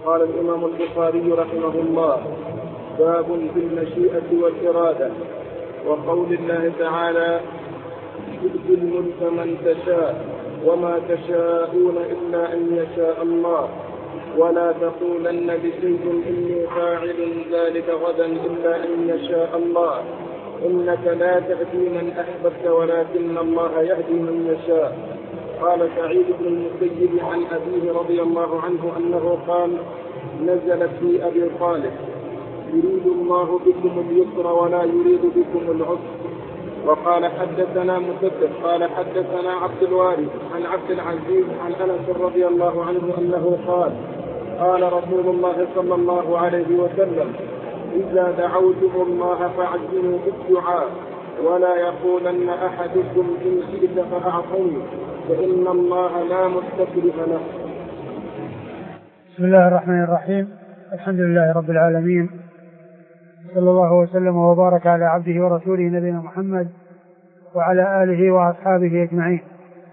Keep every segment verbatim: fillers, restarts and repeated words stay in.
قال الإمام البخاري رحمه الله: باب في المشيئة والإرادة. وقول الله تعالى: تؤتي الملك من تشاء وما تشاءون إلا أن يشاء الله، ولا تقولن لشيء إني فاعل ذلك غدا إلا أن يشاء الله، إنك لا تهدي من أحببت ولكن الله يهدي من يشاء. قال سعيد بن المسيب عن أبيه رضي الله عنه أنه قال: نزلت في أبي طالب: يريد الله بكم اليسر ولا يريد بكم العسر. وقال حدثنا مسدد قال حدثنا عبد الوارث عن عبد العزيز عن أنس رضي الله عنه أنه قال: قال رسول الله صلى الله عليه وسلم: إذا دعوتم الله فعجلوا بالدعاء، ولا يقولن أحدكم إن شئت فأعطني، فإن الله لا مستكبر له. بسم الله الرحمن الرحيم. الحمد لله رب العالمين، صلى الله وسلم وبارك على عبده ورسوله نبينا محمد وعلى آله وأصحابه أجمعين.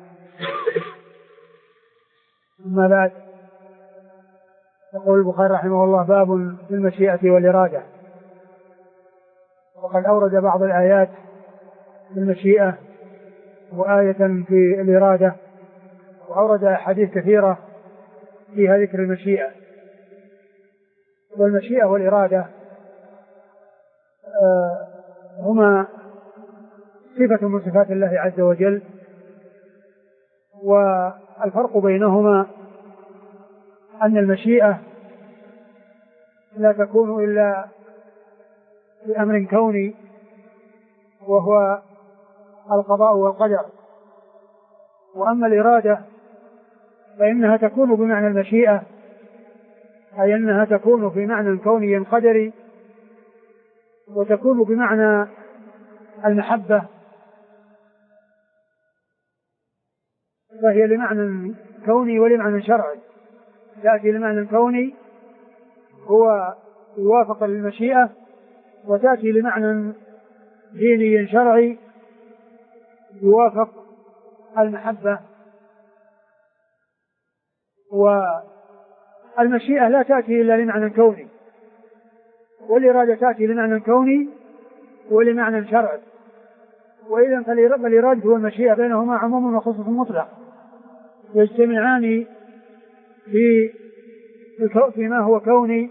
أما بعد، يقول البخاري رحمه الله: باب في المشيئة والإرادة. وقد أورد بعض الآيات في المشيئة وآية في الإرادة، وأورد أحاديث كثيرة فيها ذكر المشيئة. والمشيئة والإرادة هما صفة من صفات الله عز وجل، والفرق بينهما أن المشيئة لا تكون إلا بأمر كوني وهو القضاء والقدر، وأما الإرادة فإنها تكون بمعنى المشيئة، أي أنها تكون في معنى كوني قدري، وتكون بمعنى المحبة، فهي لمعنى كوني ولمعنى شرعي. تأتي لمعنى كوني هو يوافق للمشيئة، وتأتي لمعنى ديني شرعي يوافق المحبة. والمشيئة لا تأتي إلا لمعنى كوني، والإرادة تأتي لمعنى كوني ولمعنى شرعي. وإذا فالإرادة والمشيئة بينهما عموم وخصوص مطلق، يجتمعان في فيما هو كوني،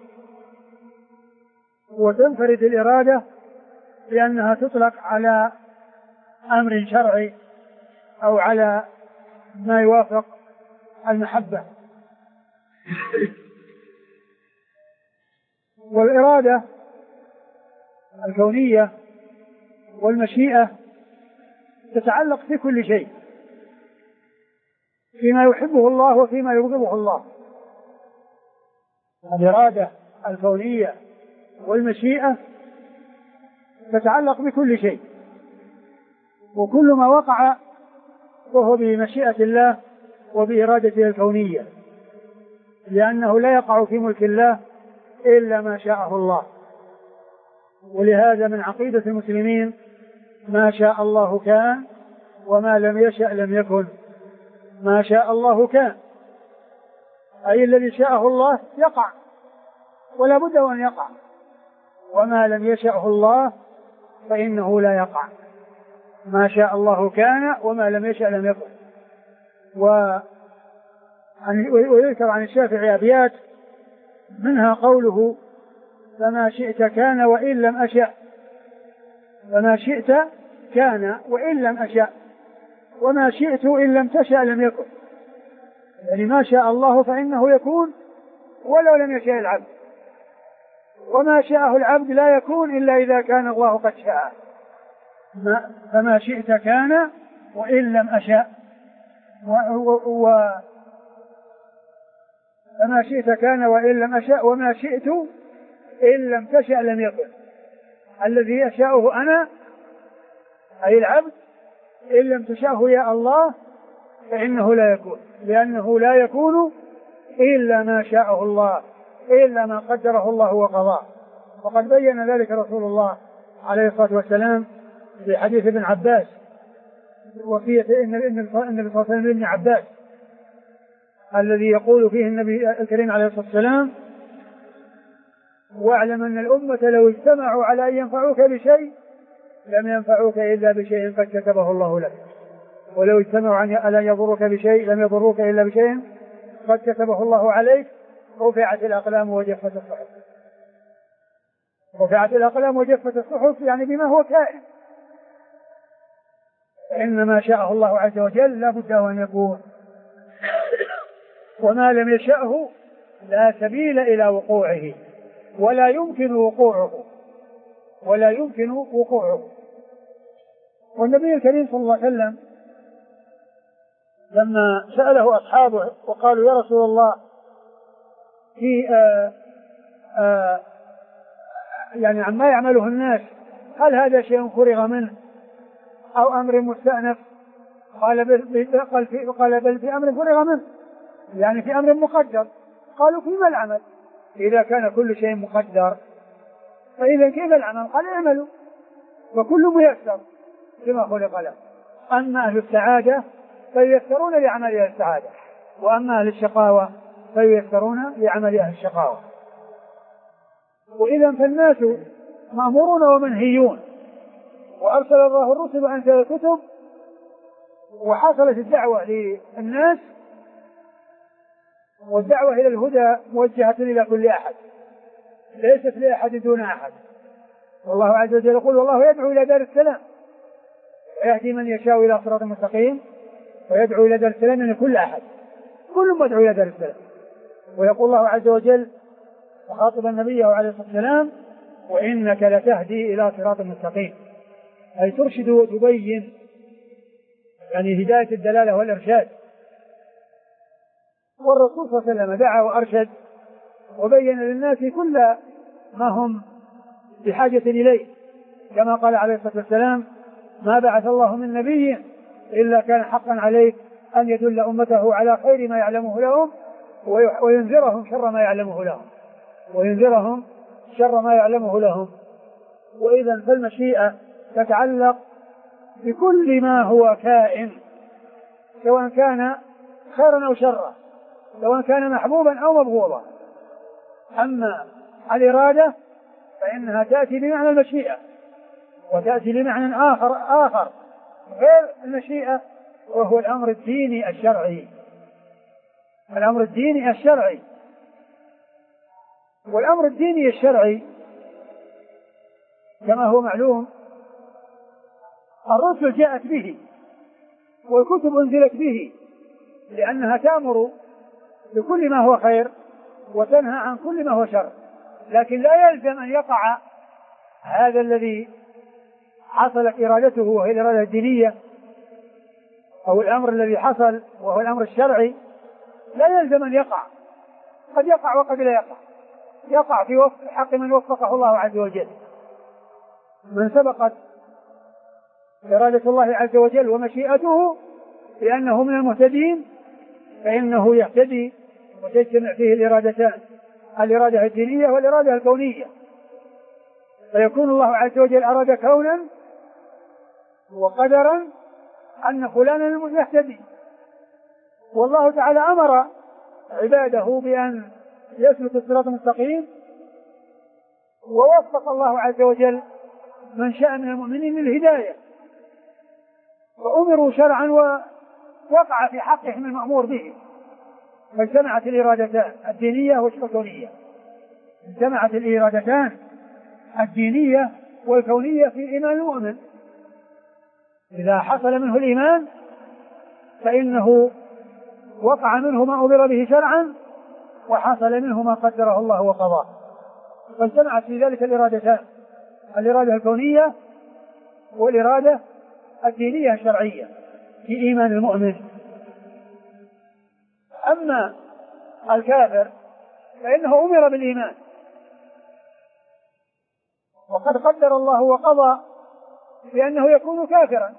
وتنفرد الإرادة لأنها تطلق على أمر شرعي أو على ما يوافق المحبة. والإرادة الكونية والمشيئة تتعلق في كل شيء، فيما يحبه الله وفيما يبغضه الله. الإرادة الكونية والمشيئة تتعلق بكل شيء، وكل ما وقع فهو بمشيئة الله وبإرادته الكونية، لأنه لا يقع في ملك الله إلا ما شاءه الله. ولهذا من عقيدة المسلمين: ما شاء الله كان وما لم يشأ لم يكن. ما شاء الله كان، أي الذي شاءه الله يقع ولا بد أن يقع، وما لم يشأه الله فإنه لا يقع. ما شاء الله كان وما لم يشأ لم يكن. ويذكر عن الشافعي أبيات منها قوله: فما شئت كان وإن لم أشأ. فما شئت كان وإن لم أشأ، وما شئت إن لم تشأ لم يكن. يعني ما شاء الله فإنه يكون ولو لم يشاء العبد، وما شاءه العبد لا يكون إلا إذا كان الله قد شاء. فما شئت كان وإن لم أشأ، و... و... فما شئت كان وإن لم أشأ، وما شئت إن لم تشأ لم يكن. الذي يشاءه أنا أي العبد إن لم تشاءه يا الله فإنه لا يكون، لأنه لا يكون إلا ما شاءه الله، إلا ما قدره الله وقضاه. وقد بين ذلك رسول الله عليه الصلاة والسلام في حديث ابن عباس، وفيه إن النبي صلى الله عليه وسلم ابن عباس الذي يقول فيه النبي الكريم عليه الصلاة والسلام: واعلم أن الأمة لو اجتمعوا على أن ينفعوك بشيء لم ينفعوك إلا بشيء قد كتبه الله لك، ولو اجتمعوا على أن يضروك بشيء لم يضروك إلا بشيء قد كتبه الله عليك. رفعت الأقلام وجفت الصحف. رفعت الأقلام وجفت الصحف يعني بما هو كائن، إنما شاءه الله عز وجل لا بد أن يكون، وما لم يشأه لا سبيل إلى وقوعه ولا يمكن وقوعه ولا يمكن وقوعه. والنبي الكريم صلى الله عليه وسلم لما سأله أصحابه وقالوا يا رسول الله في آآ آآ يعني عما يعمله الناس هل هذا شيء فرغ منه أو أمر مستأنف؟ قال بل, قال في قال بل في أمر فرغ منه، يعني في أمر مقدر. قالوا فيما العمل؟ إذا كان كل شيء مقدر فإذا كيف العمل؟ قال اعملوا وكل ميسر لما خلق له. أما أهل السعادة فييسرون لعمل أهل السعادة، وأما أهل الشقاوة فييسرون لعمل أهل الشقاوة. وإذا فالناس مأمورون ومنهيون، وأرسل الله الرسل وأنزل الكتب، وحصلت الدعوة للناس، والدعوة إلى الهدى موجهة إلى كل أحد ليست لأحد دون أحد. والله عز وجل يقول والله يدعو إلى دار السلام ويهدي من يشاء إلى صراط مستقيم، ويدعو إلى دار السلام من كل أحد، كل مدعو إلى دار السلام. ويقول الله عز وجل وخاطبا النبي عليه الصلاة والسلام وإنك لتهدي إلى صراط مستقيم، أي ترشد وتبين، يعني هداية الدلالة والإرشاد. والرسول صلى الله عليه وسلم دعا وأرشد وبين للناس كل ما هم بحاجة إليه، كما قال عليه الصلاة والسلام ما بعث الله من نبي إلا كان حقا عليه أن يدل أمته على خير ما يعلمه لهم وينذرهم شر ما يعلمه لهم وينذرهم شر ما يعلمه لهم. وإذا فالمشيئة تتعلق بكل ما هو كائن سواء كان خيرا أو شرا، سواء كان محبوبا أو مبغوضا. أما الإرادة فإنها تأتي بمعنى المشيئة وتأتي بمعنى آخر آخر غير المشيئة، وهو الأمر الديني الشرعي. الأمر الديني الشرعي والأمر الديني الشرعي كما هو معلوم الرسل جاءت به والكتب أنزلت به، لأنها تأمر بكل ما هو خير وتنهى عن كل ما هو شر. لكن لا يلزم أن يقع هذا الذي حصلت إرادته وهي الإرادة الدينية أو الأمر الذي حصل وهو الأمر الشرعي، لا يلزم أن يقع، قد يقع وقد لا يقع. يقع في وفق حق من وفقه الله عز وجل. من سبقت إرادة الله عز وجل ومشيئته لأنه من المهتدين فإنه يهتدي وتجتمع فيه الإرادتان، الإرادة الدينية والإرادة الكونية، فيكون الله عز وجل أراد كونا وقدرا أن فلانا يهتدي، والله تعالى أمر عباده بأن يسلك الصراط المستقيم، ووفق الله عز وجل من شاء من المؤمنين للهداية، فأمروا شرعا ووقع في حقهم المأمور به، فاجتمعت الإرادتان الدينية والكونية، اجتمعت الإرادتان الدينية والكونية في إيمان المؤمن. إذا حصل منه الإيمان فإنه وقع منه ما أمر به شرعا وحصل منه ما قدره الله وقضاه، فاجتمعت في ذلك الإرادتان، الإرادة الكونية والإرادة الدينية الشرعية في إيمان المؤمن. أما الكافر فإنه أمر بالإيمان وقد قدر الله وقضى بأنه يكون كافرا،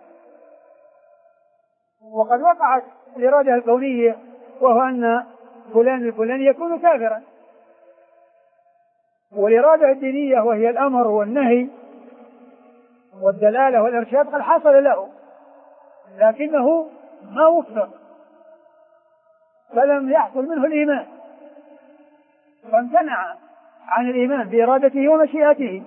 وقد وقعت الإرادة الكونية وهو أن فلان الفلاني يكون كافرا، والإرادة الدينية وهي الأمر والنهي والدلالة والإرشاد قد حصل له لكنه ما وفق فلم يحصل منه الإيمان، فامتنع عن الإيمان بإرادته ومشيئته،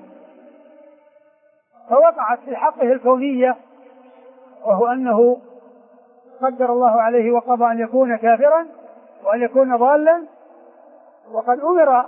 فوقعت في حقه الكونية، وهو أنه قدر الله عليه وقضى أن يكون كافرا وأن يكون ضالا، وقد أمر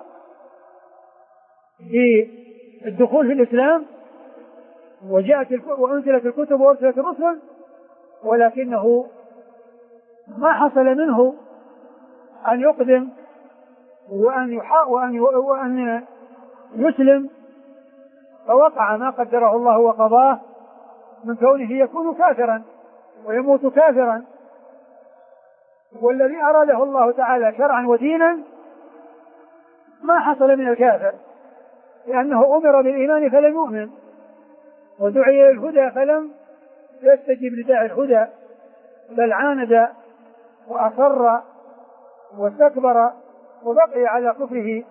بالدخول في الإسلام وجاءت وأنزلت الكتب وأرسلت الرسل، ولكنه ما حصل منه أن يقدم وأن يحا وأن وأن يسلم، فوقع ما قدره الله وقضاه من كونه يكون كافرا ويموت كافرا. والذي أراده الله تعالى شرعا ودينا ما حصل من الكافر، لأنه أمر بالإيمان فلم يؤمن، ودعي الهدى فلم يستجب لداعي الهدى، بل عاند وأصر واستكبر وبقي على كفره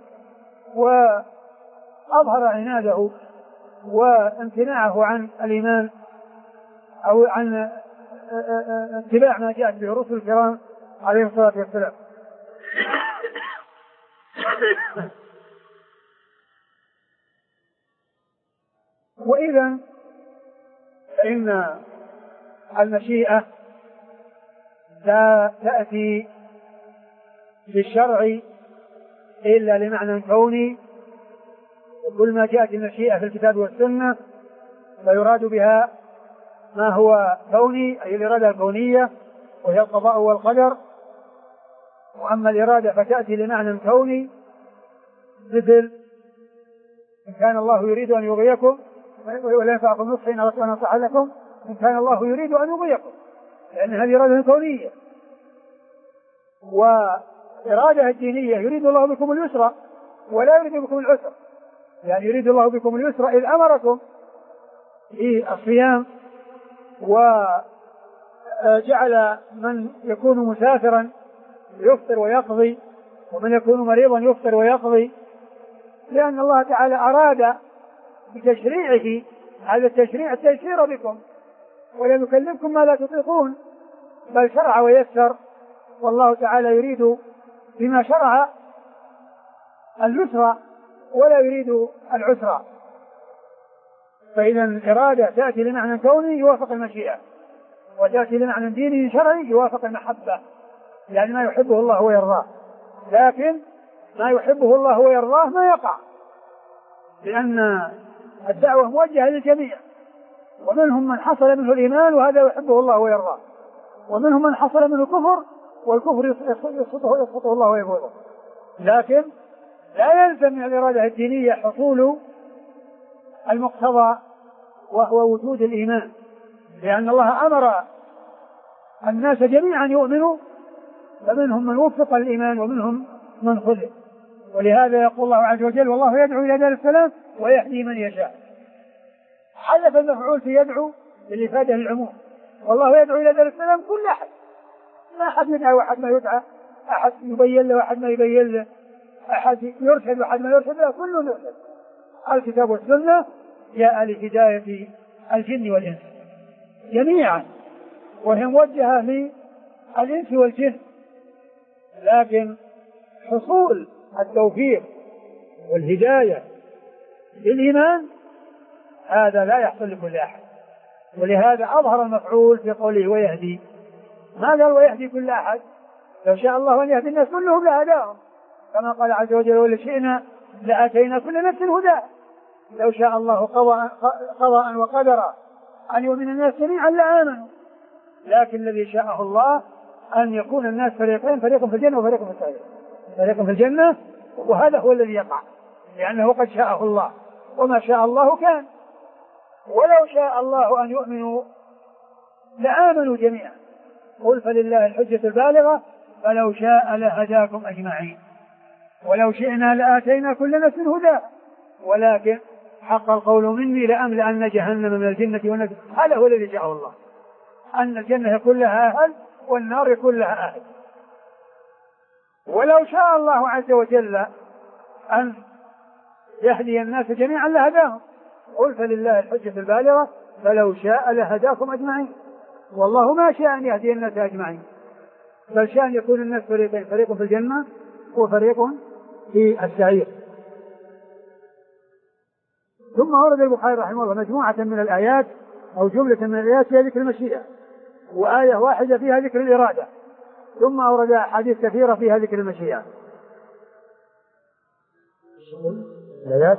وأظهر عناده وامتناعه عن الإيمان أو عن اتباع ما جاءت به الرسل الكرام عليه الصلاة والسلام. وإذا فإن المشيئة لا تأتي بالشرع إلا لمعنى كوني، وكل ما جاءت المشيئة في الكتاب والسنة فيراد بها ما هو كوني، أي الإرادة الكونية وهي القضاء والقدر. وأما الإرادة فتأتي لمعنى كوني، مثل إن كان الله يريد أن يغويكم ولا ينفعكم نصحي إن أردت أن أنصح لكم إن كان الله يريد أن يغويكم، لأن هذه إرادة كونية. وإرادة الدينية يريد الله بكم اليسر ولا يريد بكم العسر، يعني يريد الله بكم اليسر إذ أمركم في الصيام، وجعل من يكون مسافرا يفطر ويقضي، ومن يكون مريضا يفطر ويقضي، لأن الله تعالى أراد بتشريعه هذا التشريع التيسير بكم، ولم يكلفكم ما لا تطيقون، بل شرع ويسر، والله تعالى يريد بما شرع اليسر ولا يريد العسر. فإذا الإرادة تأتي لمعنى كوني يوافق المشيئة، وتأتي لمعنى ديني شرعي يوافق المحبة، يعني ما يحبه الله ويرضاه. لكن ما يحبه الله ويرضاه ما يقع، لأن الدعوة موجهة للجميع، ومنهم من حصل منه الإيمان وهذا يحبه الله ويرضاه، ومنهم من حصل منه الكفر والكفر يسقطه يسقطه الله ويبغضه. لكن لا يلزم من الإرادة الدينية حصول المقتضى وهو وجود الإيمان، لأن الله أمر الناس جميعا يؤمنوا، فمنهم من وفق الإيمان ومنهم من خذل. ولهذا يقول الله عز وجل: والله يدعو إلى دار السلام ويهدي من يشاء. حذف المفعول في يدعو للإفادة للعموم، والله يدعو إلى دار السلام كل أحد، ما أحد يدعى وأحد ما يدعى، أحد يبين له وأحد ما يبين له، أحد يرشد وأحد ما يرشد له، كله يرشد. الكتاب والسنة جاء لهداية الجن والإنس جميعا، وهي موجهة للإنس والجن، لكن حصول التوفيق والهداية للإيمان هذا لا يحصل لكل أحد. ولهذا أظهر المفعول في قوله ويهدي، ما قال ويهدي كل أحد، لو شاء الله أن يهدي الناس كلهم لهداهم، كما قال عز وجل: ولو شئنا لآتينا كل نفس هدى. لو شاء الله قضاء وقدرا أن يؤمن الناس جميعا لآمنوا، لكن الذي شاءه الله أن يكون الناس فريقين، فريق في الجنة وفريق في السعير، فريق في الجنة، وهذا هو الذي يقع، لأنه قد شاءه الله، وما شاء الله كان. ولو شاء الله أن يؤمنوا لآمنوا جميعا، قل فلله الحجة البالغة فلو شاء لهداكم أجمعين، ولو شئنا لآتينا كل نفس هدى، ولكن حق القول مني لأملأن جهنم من الجنة والناس. هذا هو الذي شاءه الله، أن الجنة يكون لها أهل والنار يكون لها أهل. ولو شاء الله عز وجل أن يهدي الناس جميعا لهداهم، قل فلله الحجة البالغة فلو شاء لهداكم أجمعين، والله ما شاء أن يهدي الناس أجمعين، بل شاء أن يكون الناس فريقين، فريق في الجنة وفريق في السعير. ثم ورد البخاري رحمه الله مجموعة من الآيات أو جملة من الآيات فيها ذكر المشيئة، وآية واحدة فيها ذكر الإرادة، ثم أورد أحاديث كثيرة فيها ذكر المشيئة. الآيات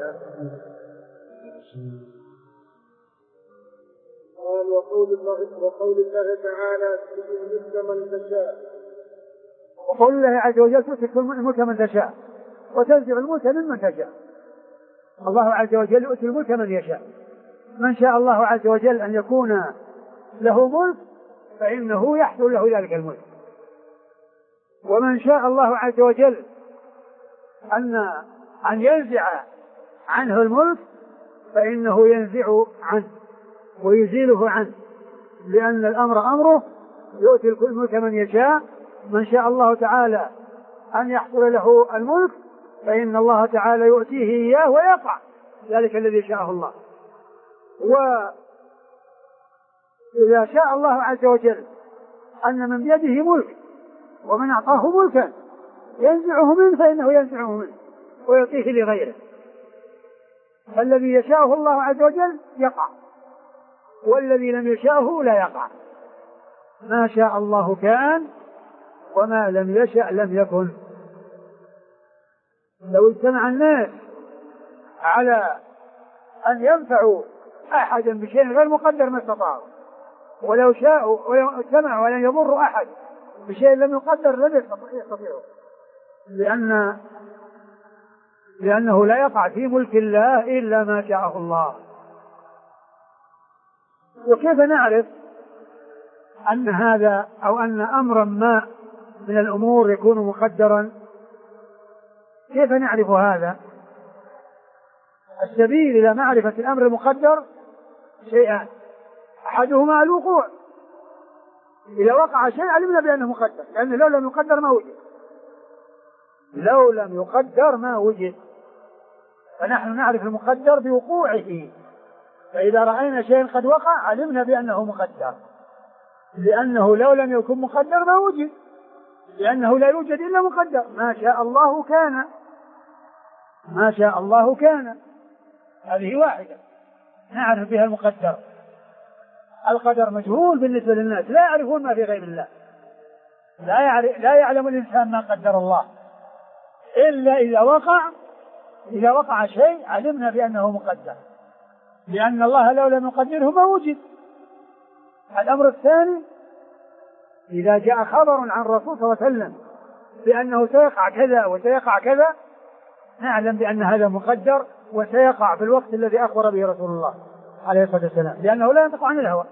قال وقول الله وقول الله تعالى تؤتي الملك من تشاء، وقول الله عز وجل تؤتي الملك من تشاء وتنزع الملك ممن تشاء. الله عز وجل يؤتي الملك من يشاء، من شاء الله عز وجل أن يكون له ملك فإنه يحصل له ذلك الملك، ومن شاء الله عز وجل أن أن ينزع عنه الملك فإنه ينزع عنه ويزيله عنه، لأن الأمر أمره يؤتي الملك من يشاء. من شاء الله تعالى أن يحصل له الملك فإن الله تعالى يؤتيه إياه ويقع ذلك الذي شاءه الله. وإذا شاء الله عز وجل أن من بيده ملك ومن أعطاه ملكا ينزعه منه فإنه ينزعه منه ويعطيه لغيره، فالذي يشاءه الله عز وجل يقع، والذي لم يشاءه لا يقع. ما شاء الله كان وما لم يشأ لم يكن. لو اجتمع الناس على أن ينفعوا أحدا بشيء غير مقدر ما استطاعوا، ولو شاءوا ولو اجتمعوا على أن يضروا أحد بشيء لم يقدر لم يستطيعوا، لأن لأنه لا يقع في ملك الله إلا ما شاءه الله. وكيف نعرف أن هذا أو أن أمرا ما من الأمور يكون مقدرا؟ كيف نعرف هذا؟ السبيل إلى معرفة الأمر المقدر شيئان، أحدهما الوقوع. إذا وقع شيء علمنا بأنه مقدر، لأنه لو لم يقدر ما وجد، لو لم يقدر ما وجد. فنحن نعرف المقدر بوقوعه، فإذا رأينا شيء قد وقع علمنا بأنه مقدر، لأنه لو لم يكن مقدر ما وجد، لأنه لا يوجد إلا مقدر. ما شاء الله كان، ما شاء الله كان، هذه واحدة نعرف بها المقدر. القدر مجهول بالنسبة للناس، لا يعرفون ما في غيب الله، لا يعرف لا يعلم الإنسان ما قدر الله إلا إذا وقع. إذا وقع شيء علمنا بأنه مقدر، لأن الله لو لم يقدره ما وجد. الأمر الثاني إذا جاء خبر عن الرسول صلى الله عليه وسلم بأنه سيقع كذا وسيقع كذا نعلم بأن هذا مقدر وسيقع في الوقت الذي أخبر به رسول الله عليه الصلاة والسلام، لأنه لا ينطق عن الهوى.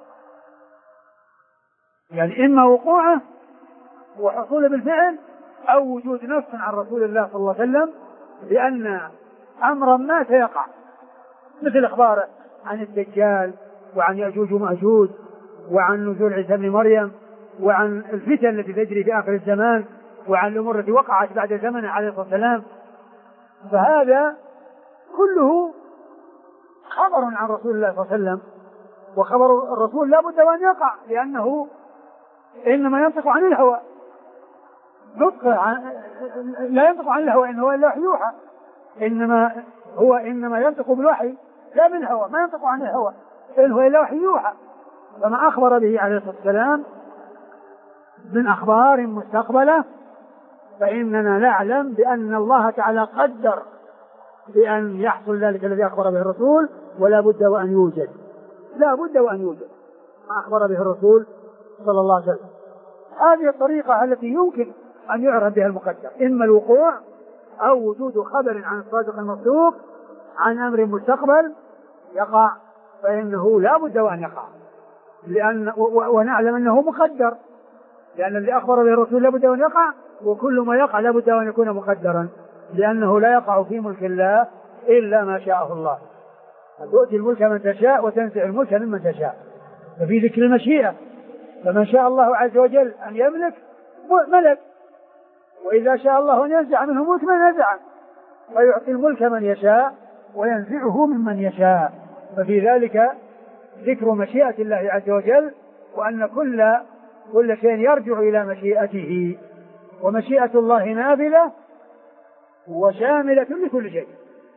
يعني إما وقوعه وحصوله بالفعل أو وجود نص عن رسول الله صلى الله عليه وسلم بأن أمرا ما سيقع، مثل أخباره عن الدجال وعن يأجوج ومأجوج وعن نزول عيسى بن مريم وعن الفتن التي تجري في آخر الزمان وعن الأمور التي وقعت بعد زمنه عليه الصلاة والسلام. فهذا كله خبر عن رسول الله صلى الله عليه وسلم، وخبر الرسول لا بد وأن يقع، لأنه إنما ينطق عن الهوى، نطق عن لا ينطق عن الهوى إن هو إلا وحي يوحى، إنما هو إنما ينطق بالوحي لا بالهوى، ما ينطق عن الهوى إن هو إلا وحي يوحى. فما أخبر به عليه الصلاة والسلام من أخبار مستقبلة فإننا نعلم بأن الله تعالى قدر بأن يحصل ذلك الذي أخبر به الرسول، ولا بد وأن يوجد، لا بد وأن يوجد ما أخبر به الرسول صلى الله عليه وسلم. هذه الطريقة التي يمكن أن يعرف بها المقدر، إما الوقوع أو وجود خبر عن الصادق المصدوق عن أمر مستقبل يقع، فإنه لا بد وأن يقع، لأن ونعلم أنه مقدر، لأن الذي أخبر به الرسول لا بد وأن يقع، وكل ما يقع لا بد وأن يكون مقدرا، لأنه لا يقع في ملك الله إلا ما شاءه الله. تؤتي الملك من تشاء وتنزع الملك ممن تشاء. ففي ذكر المشيئة، فمن شاء الله عز وجل أن يملك ملك، وإذا شاء الله أن ينزع منه ملك من نزعه، ويعطي الملك من يشاء وينزعه ممن يشاء. ففي ذلك ذكر مشيئة الله عز وجل، وأن كل كل شيء يرجع إلى مشيئته، ومشيئة الله نافذة وشاملة لكل شيء،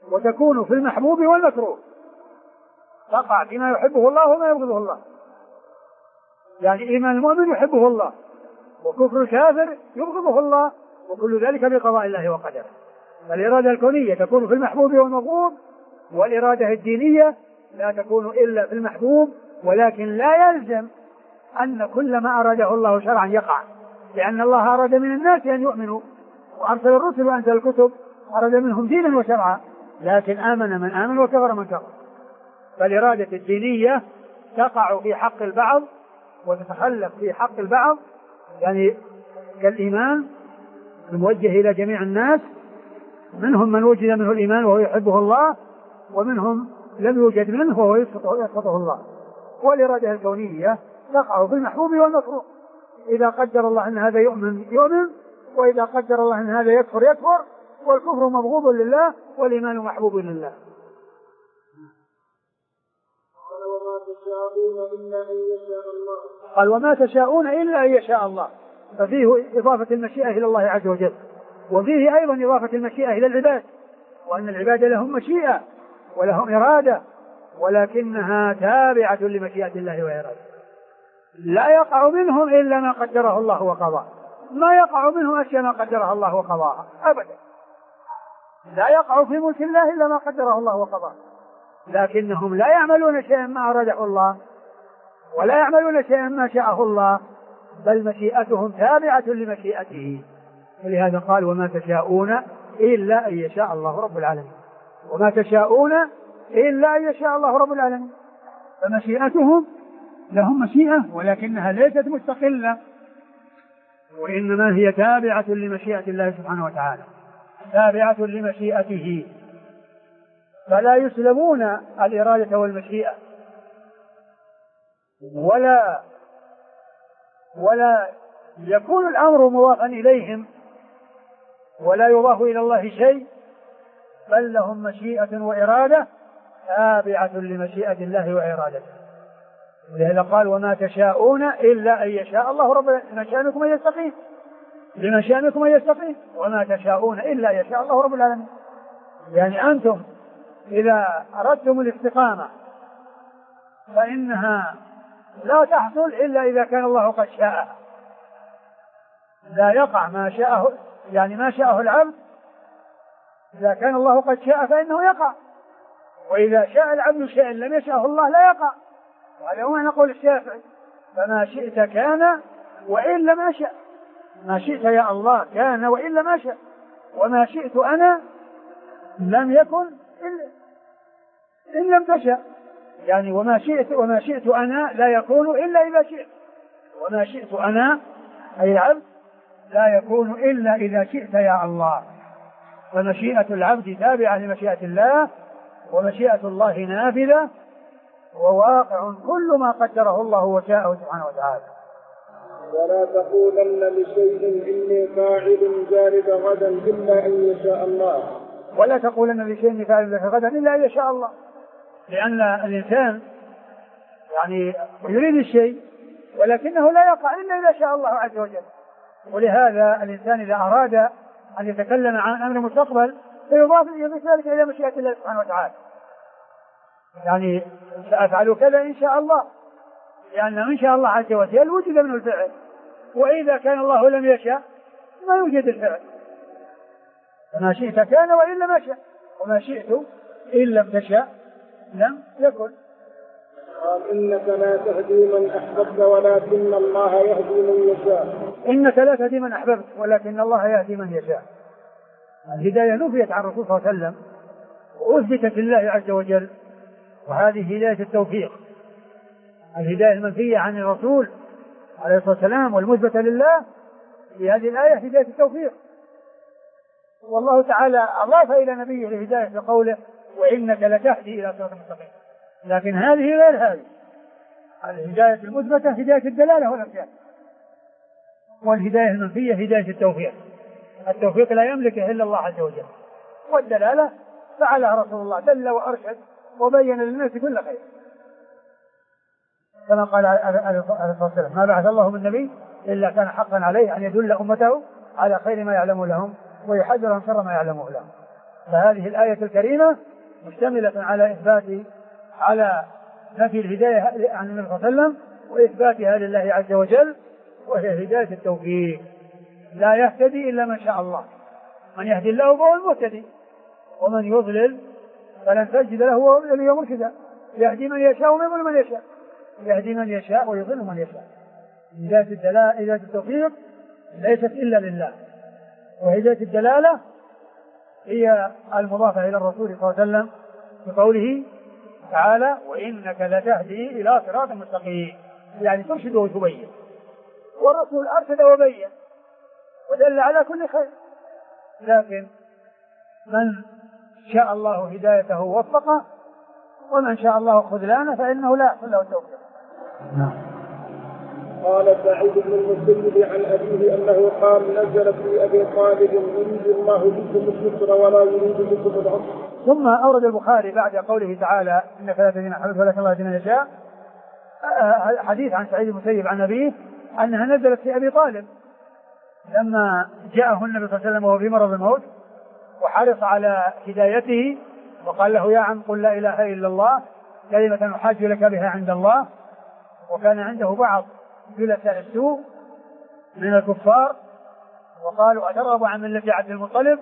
وتكون في المحبوب والمكروه، تقع فيما يحبه الله وما يبغضه الله. يعني إيمان المؤمن يحبه الله، وكفر الكافر يبغضه الله، وكل ذلك بقضاء الله وقدره. فالإرادة الكونية تكون في المحبوب والمبغوض، والإرادة الدينية لا تكون إلا في المحبوب، ولكن لا يلزم أن كل ما أراده الله شرعا يقع، لأن الله أراد من الناس أن يؤمنوا وأرسل الرسل وأنزل الكتب، أراد منهم دينا وشرعا، لكن آمن من آمن وكفر من كفر. فالإرادة الدينية تقع في حق البعض وتتخلف في حق البعض، يعني كالإيمان الموجه إلى جميع الناس، منهم من وجد منه الإيمان وهو يحبه الله، ومنهم لم يوجد منه وهو يسخطه الله. والإرادة الكونية تقع في المحبوب والمكروه، إذا قدر الله أن هذا يؤمن يؤمن، وإذا قدر الله أن هذا يكفر يكفر، والكفر مبغوض لله والإيمان محبوب لله. قال وما تشاءون إلا أن يشاء الله، ففيه إضافة المشيئة إلى الله عز وجل، وفيه أيضا إضافة المشيئة إلى العباد، وأن العباد لهم مشيئة ولهم إرادة، ولكنها تابعة لمشيئة الله وإرادته، لا يقع منهم إلا ما قدره الله وقضاه، ما يقع منهم أشياء ما قدرها الله وقضاها أبدا، لا يقع في ملك الله إلا ما قدره الله وقضاه، لكنهم لا يعملون شيئا ما أراده الله، ولا يعملون شيئا ما شاءه الله، بل مشيئتهم تابعة لمشيئته. ولهذا قال وما تشاءون إلا أن يشاء الله رب العالمين، وما تشاءون إلا أن يشاء الله رب العالمين. فمشيئتهم لهم مشيئة، ولكنها ليست مستقلة، وإنما هي تابعة لمشيئة الله سبحانه وتعالى، تابعة لمشيئته، فلا يسلمون الإرادة والمشيئة، ولا ولا يكون الأمر مضافا إليهم، ولا يضاف إلى الله شيء، بل لهم مشيئة وإرادة تابعة لمشيئة الله وإرادته. ولهذا قال وما تشاءون إلا أن يشاء الله رب العالمين، شأنكم أن يستقيم، لمن شأنكم أن يستقيم، وما تشاءون إلا أن يشاء الله رب العالمين. يعني أنتم إذا أردتم الاستقامة فإنها لا تحصل إلا إذا كان الله قد شاءها، لا يقع ما شاءه، يعني ما شاءه العبد إذا كان الله قد شاء فإنه يقع، وإذا شاء العبد شيئا لم يشاءه الله لا يقع. وهذا هو نقول الشافعي فما شئت كان وإن لم أشأ، ما شئت يا الله كان وإن لم أشأ، وما شئت أنا لم يكن إن لم تشأ. يعني وما شئت وما شئت أنا لا يكون إلا إذا شئت، وما شئت أنا أي العبد لا يكون إلا إذا شئت يا الله. فمشيئة العبد تابعة لمشيئة الله، ومشيئة الله نافذة، وواقع كل ما قدره الله وشاءه سبحانه وتعالى. ولا تقولن لشيء إني فاعل ذلك غدا إلا أن يشاء الله، ولا تقولن لشيء إني فاعل ذلك غدا إلا أن يشاء الله، لأن الإنسان يعني يريد الشيء ولكنه لا يقع إلا إذا شاء الله عز وجل. ولهذا الإنسان إذا أراد أن يتكلم عن أمر مستقبل فيضاف ذلك إلى مشيئة الله سبحانه وتعالى، يعني سأفعل كذا إن شاء الله، لأن إن شاء الله عز وجل وجد منه الفعل، وإذا كان الله لم يشاء ما يوجد الفعل. ما شئت كان وإن لم أشاء، وما شئت إن لم تشاء لم يكن. قال إنك لا تهدي من أحببت ولكن الله يهدي من يشاء. إنك لا تهدي من أحببت ولكن الله يهدي من يشاء. الهداية نفيت عن الرسول صلى الله عليه وسلم وأثبتت لله عز وجل، وهذه هداية التوفيق. الهداية المنفية عن الرسول عليه الصلاة والسلام والمثبتة لله في هذه الآية هداية التوفيق. والله تعالى أضاف إلى نبيه الهداية بقوله وإنك لتهدي إلى صراط مستقيم، لكن هذه غير هذه. الهداية المثبتة هداية الدلالة والإرشاد، والهداية المنفية هداية التوفيق. التوفيق لا يملكه إلا الله عز وجل، والدلالة فعلها رسول الله، دل وأرشد وبين للناس كل خير، كما قال عليه الصلاة والسلام ما بعث الله من نبي إلا كان حقا عليه أن يدل أمته على خير ما يعلم لهم ويحذرهم شر ما يعلمه لهم. فهذه الآية الكريمة مشتملة على إثبات على نفي الهداية عن النبي صلى الله عليه وسلم وإثباتها لله عز وجل، وهي هداية التوفيق. لا يهتدي إلا من شاء الله، من يهدي الله فهو المهتدي، ومن يضلل فلن تجد له وليا مرشدا. يهدي من يشاء ويضل من يشاء، يهدي من يشاء ويضل من يشاء. هداية الدلالة هداية التوفيق ليست إلا لله، وهداية الدلالة هي المضافة إلى الرسول صلى الله عليه وسلم بقوله تعالى وإنك لتهدي إلى صراط مستقيم، يعني ترشد وتبين، والرسول أرشد وبين ودل على كل خير. لكن من شاء الله هدايته ووفقه، ومن شاء الله خذلانه فإنه لا يحصل له التوفيق. قال سعيد بن المسيب عن أبيه أنه قال نزل في أبي طالب يريد الله بكم اليسر ولا يريد بكم العسر. ثم أورد البخاري بعد قوله تعالى إنك لا تهدي من أحببت ولكن الله يهدي من يشاء حديث عن سعيد بن المسيب عن أبيه أنها نزلت في أبي طالب لما جاءه النبي صلى الله عليه وسلم وهو في مرض الموت وحرص على هدايته وقال له يا عم قل لا إله إلا الله كلمة أحاج لك بها عند الله. وكان عنده بعض جلساء السوء من الكفار وقالوا أترغب عن ملة عبد المطلب،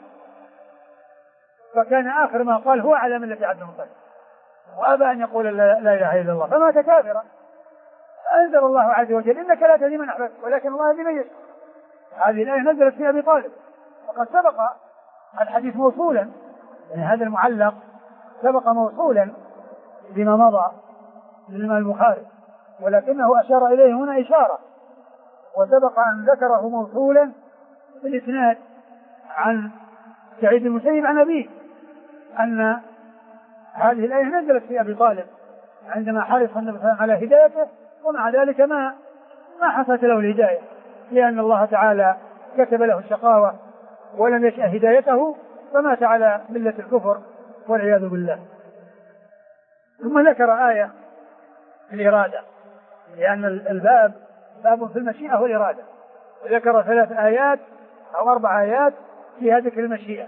فكان آخر ما قال هو على ملة عبد المطلب وأبى أن يقول لا إله إلا الله فمات كافرا. أنزل الله عز وجل إنك لا تهدي من أحببت ولكن الله يهدي من يشاء. هذه الآية نزلت في أبي طالب، وقد سبق الحديث موصولا، يعني هذا المعلق سبق موصولا بما مضى للإمام البخاري، ولكنه أشار إليه هنا إشارة، وسبق أن ذكره موصولا في الإسناد عن سعيد بن المسيب عن أبيه أن هذه الآية نزلت في أبي طالب عندما حرص النبي صلى الله عليه وسلم على هدايته، ومع ذلك ما ما حصلت له الهداية لأن الله تعالى كتب له الشقاوة ولم يشأ هدايته فمات على ملة الكفر والعياذ بالله. ثم ذكر آية في الإرادة، لأن الباب باب في المشيئة والإرادة، وذكر ثلاث آيات أو أربع آيات فيها ذكر المشيئة،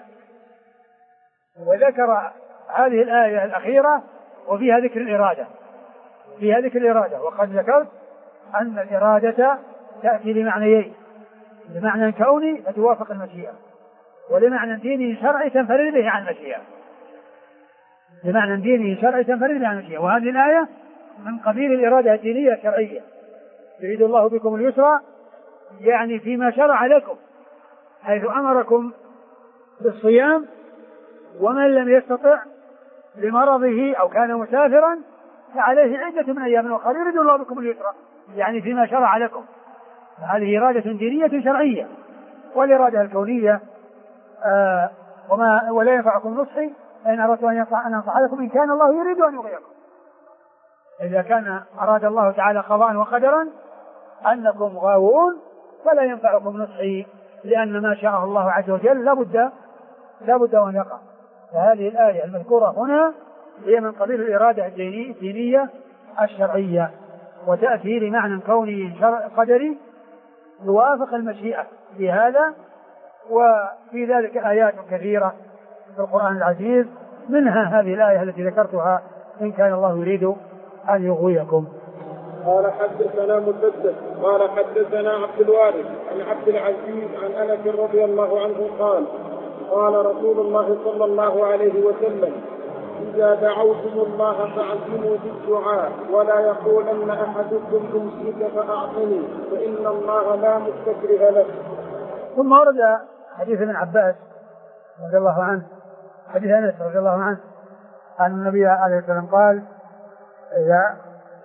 وذكر هذه الآية الأخيرة وفيها ذكر الإرادة فيها ذكر الإرادة. وقد ذكرت أن الإرادة تأتي لمعنيين، لمعنى كوني فتوافق المشيئة، ولمعنى ديني شرعي تنفرد به عن المشيئة لمعنى ديني شرعي تنفرد به عن المشيئة. وهذه الآية من قبيل الإرادة الدينية الشرعية، يريد الله بكم اليسر يعني فيما شرع لكم، حيث أمركم بالصيام، ومن لم يستطع لمرضه أو كان مسافرا فعليه عدة من أيام أخرى يريد الله بكم اليسر يعني فيما شرع لكم. هذه إرادة دينية شرعية. والإرادة الكونية آه وما ولا ينفعكم نصحي إن أردت أن أنصح لكم إن كان الله يريد أن يغيركم. إذا كان أراد الله تعالى قضاء وقدرا أنكم غاوون فلا ينفعكم نصحي، لأن ما شاء الله عز وجل لابد لابد أن يقع. فهذه الآية المذكورة هنا هي من قبيل الإرادة الدينية الشرعية، وتأتي لمعنى كوني قدري يوافق المشيئة في هذا. وفي ذلك آيات كثيرة في القرآن العزيز، منها هذه الآية التي ذكرتها إن كان الله يريد أن يغويكم. قال حدثنا مسدد قال حدثنا عبد الوارث عن عبد العزيز عن أنس رضي الله عنه قال قال رسول الله صلى الله عليه وسلم إذا دعوتم الله فعزموا بالدعاء ولا يقولن أحدكم أمسك فأعطني فإن الله لا مستكره له. ثم ورد حديث ابن عباس رضي الله عنه حديث أنس رضي الله عنه أن النبي عليه الصلاة والسلام قال إذا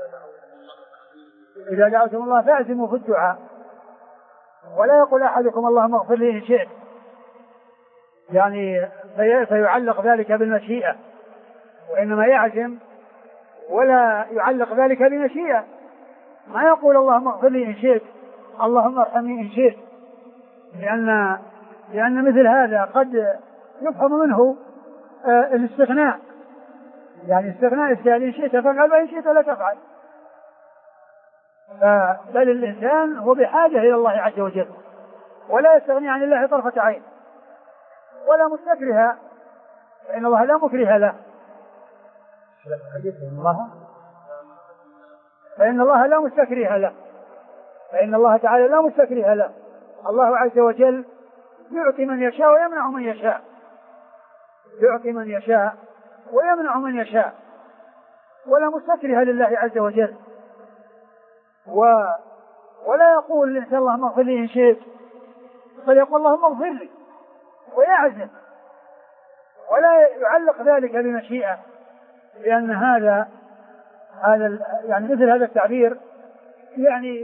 إذا دعوتم الله فاعزموا في الدعاء ولا يقول أحدكم اللهم اغفر لي إن شئت، يعني فيعلق ذلك بالمشيئة، وإنما يعزم ولا يعلق ذلك بمشيئة. ما يقول اللهم اغفر لي إن شئت اللهم ارحمني إن شئت، لأن لأن مثل هذا قد يفهم منه آه الاستغناء، يعني استغناء استغناء إن شئت فافعل وإن شئت لا تفعل. بل الإنسان هو بحاجة إلى الله عز وجل ولا يستغني عن الله طرفة عين، ولا مستكره فإن الله لا مكره له. فإن الله لا مستكره له فإن الله تعالى لا مستكره له. الله عز وجل يعطي من يشاء ويمنع من يشاء يعطي من يشاء ويمنع من يشاء ولا مستكره لله عز وجل. و ولا يقول إن شاء الله اغفر لي إن شئت، بل يقول اللهم اغفر لي ويعزم، ولا يعلق ذلك بمشيئة، لأن هذا هذا يعني مثل هذا التعبير يعني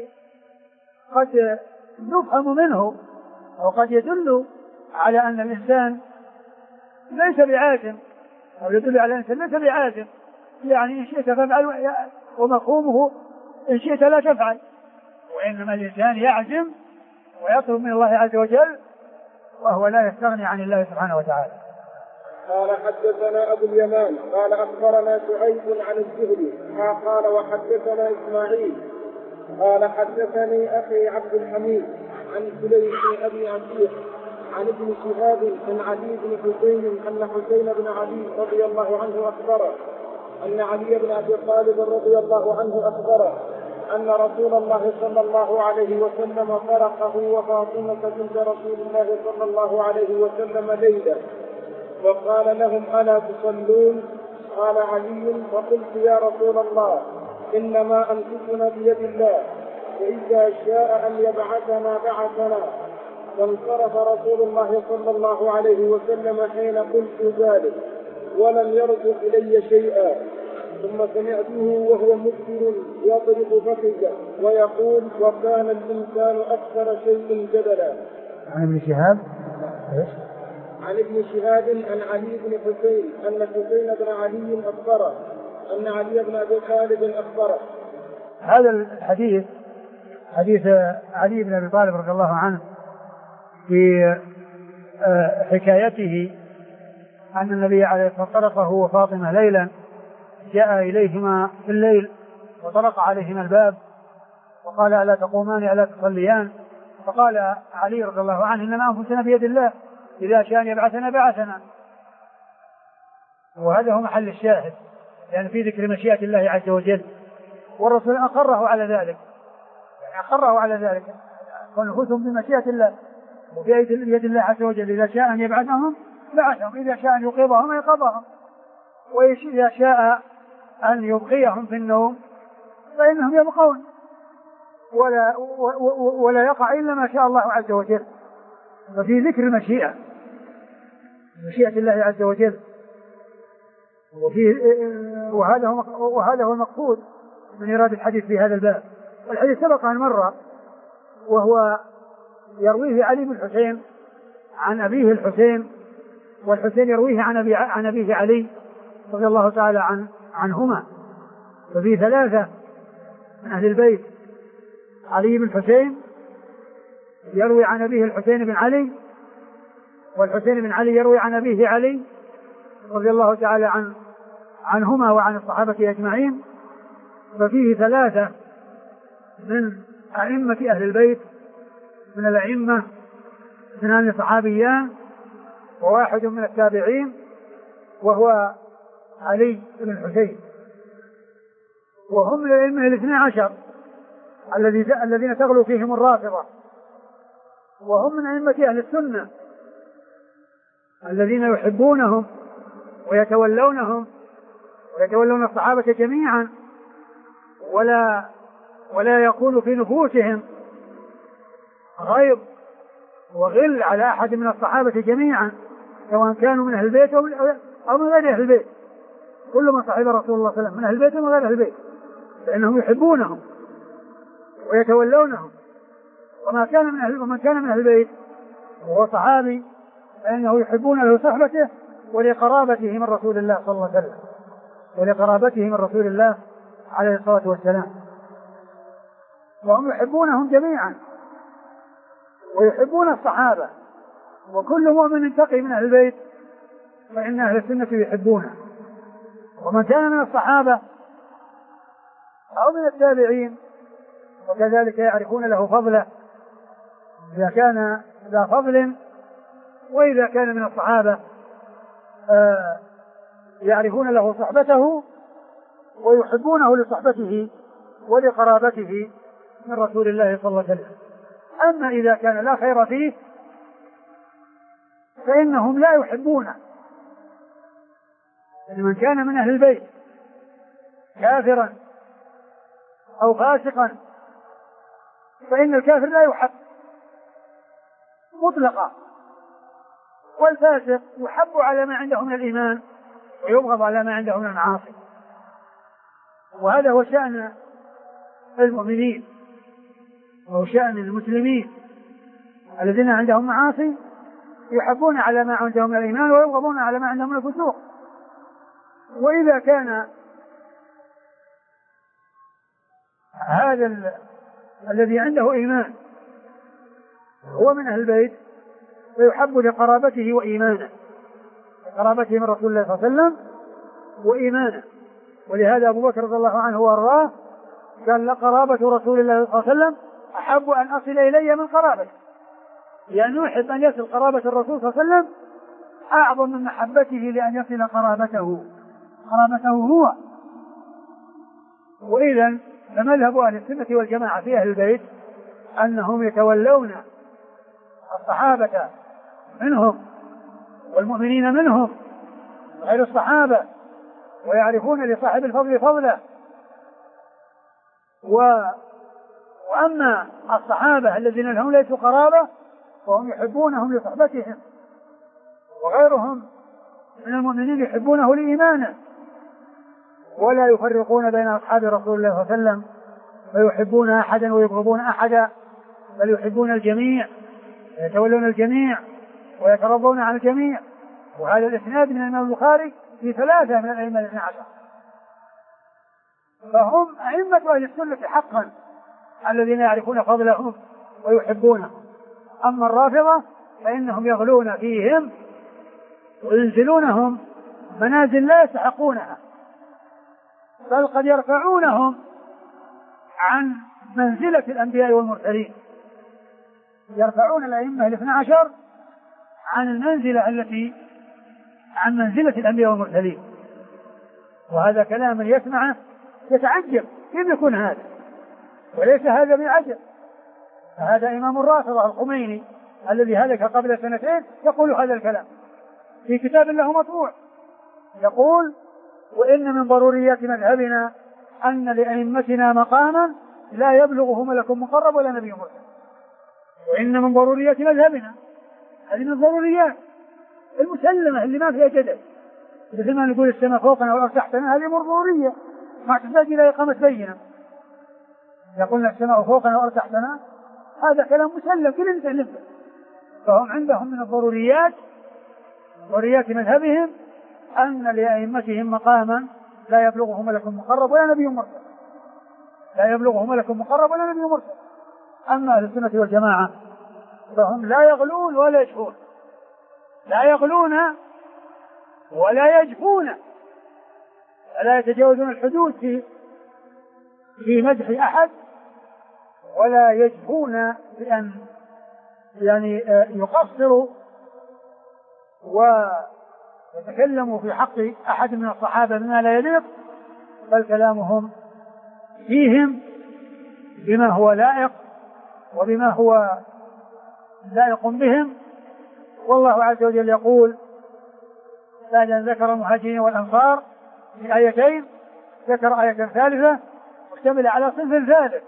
قد نفهم منه أو قد يدل على أن الإنسان ليس بعازم، أو يدل على أن الإنسان ليس بعازم، يعني إن شئت فافعل، ومفهومه إن شئت لا تفعل، وإنما الإنسان يعزم ويطلب من الله عز وجل وهو لا يستغني عن الله سبحانه وتعالى. قال حدثنا أبو اليمان قال أخبرنا شعيب عن الزهري قال وحدثنا إسماعيل قال حدثني أخي عبد الحميد عن سليم بن أبي عتيق عن ابن شهاب عن علي بن حسين أن حسين بن علي رضي الله عنه أخبره أن علي بن أبي طالب رضي الله عنه أخبره أن رسول الله صلى الله عليه وسلم فرقه وفاطمة بنت رسول الله صلى الله عليه وسلم ليلة، وقال لهم ألا تصلون؟ قال علي فقلت يا رسول الله إنما أنفسنا بيد الله، وإذا شاء أن يبعثنا بعثنا. فانصرف رسول الله صلى الله عليه وسلم حين قلت ذلك ولم يرد إلي شيئا، ثم سمعته وهو مكبر يضرب فخذه ويقول وكان الإنسان أكثر شيء جدلا. عن ابن شهاب عن ابن شهاب عن علي بن حسين أن حسين بن علي أخبره أن علي بن أبي طالب أخبره. هذا الحديث حديث علي بن أبي طالب رضي الله عنه في حكايته أن النبي عليه الصلاة والسلام طرقه وفاطمة ليلا، جاء إليهما في الليل وطرق عليهما الباب وقال ألا تقومان ألا تصليان؟ فقال علي رضي الله عنه إنما أنفسنا بيد الله، إذا شاء يبعثنا بعثنا. وهذا هو محل الشاهد، يعني في ذكر مشيئة الله عز وجل، والرسول أقره على ذلك، يعني أقره على ذلك ونفوسهم بمشيئة الله وبيد الله عز وجل، إذا شاء أن يبعثهم بعثهم، إذا شاء أن يقيضهم يقضهم، وإذا شاء أن يبقيهم في النوم فإنهم يبقون، ولا, ولا يقع إلا ما شاء الله عز وجل. وفي ذكر مشيئة مشيئة الله عز وجل، وفي وهذا هو وهذا هو المقصود من إرادة الحديث في هذا الباب. والحديث سبق عن مرة، وهو يرويه علي بن الحسين عن أبيه الحسين، والحسين يرويه عن أبي عن أبيه علي رضي الله تعالى عن عنهما. ففي ثلاثة من أهل البيت، علي بن الحسين يروي عن أبيه الحسين بن علي، والحسين بن علي يروي عن أبيه علي رضي الله تعالى عن عنهما وعن الصحابة أجمعين. ففيه ثلاثة من أئمة أهل البيت، من الأئمة اثنان صحابيان وواحد من التابعين، وهو علي بن الحسين، وهم الأئمة الاثنى عشر الذين تغلو فيهم الرافضة، وهم من أئمة أهل السنة الذين يحبونهم ويتولونهم ويتولون الصحابة جميعا، ولا ولا يكون في نفوسهم غيظ وغل على أحد من الصحابة جميعا، سواء كانوا من أهل البيت أو من غير أهل البيت. كل من صحب رسول الله صلى الله عليه وسلم من أهل البيت ومن غير أهل البيت، فإنهم يحبونهم ويتولونهم. وما كان من أهل ومن كان من أهل البيت وهو صحابي فإنه يحبون له صحبته ولقرابته من رسول الله صلى الله عليه وسلم ولقرابته من رسول الله عليه الصلاة والسلام، وهم يحبونهم جميعا ويحبون الصحابة. وكل مؤمن تقي من أهل البيت فإن أهل السنة يحبونه، ومن كان من الصحابة أو من التابعين وكذلك يعرفون له فضله إذا كان ذا فضل، وإذا كان من الصحابة آه يعرفون له صحبته ويحبونه لصحبته ولقرابته من رسول الله صلى الله عليه وسلم. أما إذا كان لا خير فيه فإنهم لا يحبونه. يعني من كان من أهل البيت كافرا أو فاسقا فإن الكافر لا يحب مطلقا، والفاسق يحب على ما عنده من الإيمان ويبغض على ما عنده من المعاصي. وهذا هو شأن المؤمنين وهو شأن المسلمين الذين عندهم معاصي، يحبون على ما عندهم من الإيمان ويبغضون على ما عندهم من الفسوق. وإذا كان هذا ال... الذي عنده إيمان هو من أهل البيت فيحب لقرابته وإيمانه، قرابته من رسول الله صلى الله عليه وسلم وإيمانه. ولهذا أبو بكر رضي الله عنه وأرضاه قال لقرابة رسول الله صلى الله عليه وسلم أحب أن أصل إلي من قرابته، لأنه يحب أن يصل قرابة الرسول صلى الله عليه وسلم أعظم من محبته لأن يصل قرابته قرابته هو. وإذن فمذهب أهل السنة والجماعة في أهل البيت أنهم يتولون الصحابة منهم والمؤمنين منهم غير الصحابة، ويعرفون لصاحب الفضل فضله. و... وأما الصحابة الذين لهم ليسوا قرابة وهم يحبونهم لصحبتهم، وغيرهم من المؤمنين يحبونه لإيمانه، ولا يفرقون بين أصحاب رسول الله صلى الله عليه وسلم فيحبون أحدا ويبغضون أحدا، بل يحبون الجميع ويتولون الجميع ويترضون عن الجميع. وهذا الإسناد من الإمام البخاري في ثلاثة من الأئمة الاثنى عشر، فهم أئمة أهل السنة حقا الذين يعرفون فضلهم ويحبونهم. أما الرافضة فإنهم يغلون فيهم وينزلونهم منازل لا يستحقونها، بل قد يرفعونهم عن منزلة الأنبياء والمرسلين، يرفعون الأئمة الاثنى عشر عن المنزلة التي عن منزلة الأنبياء والمرسلين. وهذا كلام يسمعه يتعجب كيف يكون هذا، وليس هذا بعجب. فهذا إمام الرافضة الخميني الذي هلك قبل سنتين يقول هذا الكلام في كتاب له مطبوع، يقول وإن من ضروريات مذهبنا أن لأئمتنا مقاما لا يبلغه ملك مقرب ولا نبي مرسل. وإن من ضروريات مذهبنا، هذه من الضروريات المسلمة اللي ما فيها جدل، مثل ما نقول السماء فوقنا والأرض تحتنا، هذه ضرورية ما تحتاج إلى إقامة بينة. يقولنا السماء فوقنا والأرض تحتنا، هذا كلام مسلم كل مسلم. فهم عندهم من الضروريات ضروريات مذهبهم أن لأئمتهم مقاما لا يبلغه ملك مقرب ولا نبي مرسل، لا يبلغه ملك مقرب ولا نبي مرسل. أما أهل السنة والجماعة فهم لا يغلون ولا يجفون، لا يغلون ولا يجفون، لا يتجاوزون الحدود في في مدح أحد، ولا يجفون بأن يعني يقصروا ويتكلموا في حق أحد من الصحابة بما لا يليق، بل كلامهم فيهم بما هو لائق وبما هو لائق بهم. والله عز وجل يقول بعد أن ذكر المهاجرين والأنصار في آيتين ذكر آية ثالثة مشتملة على صنف ثالث،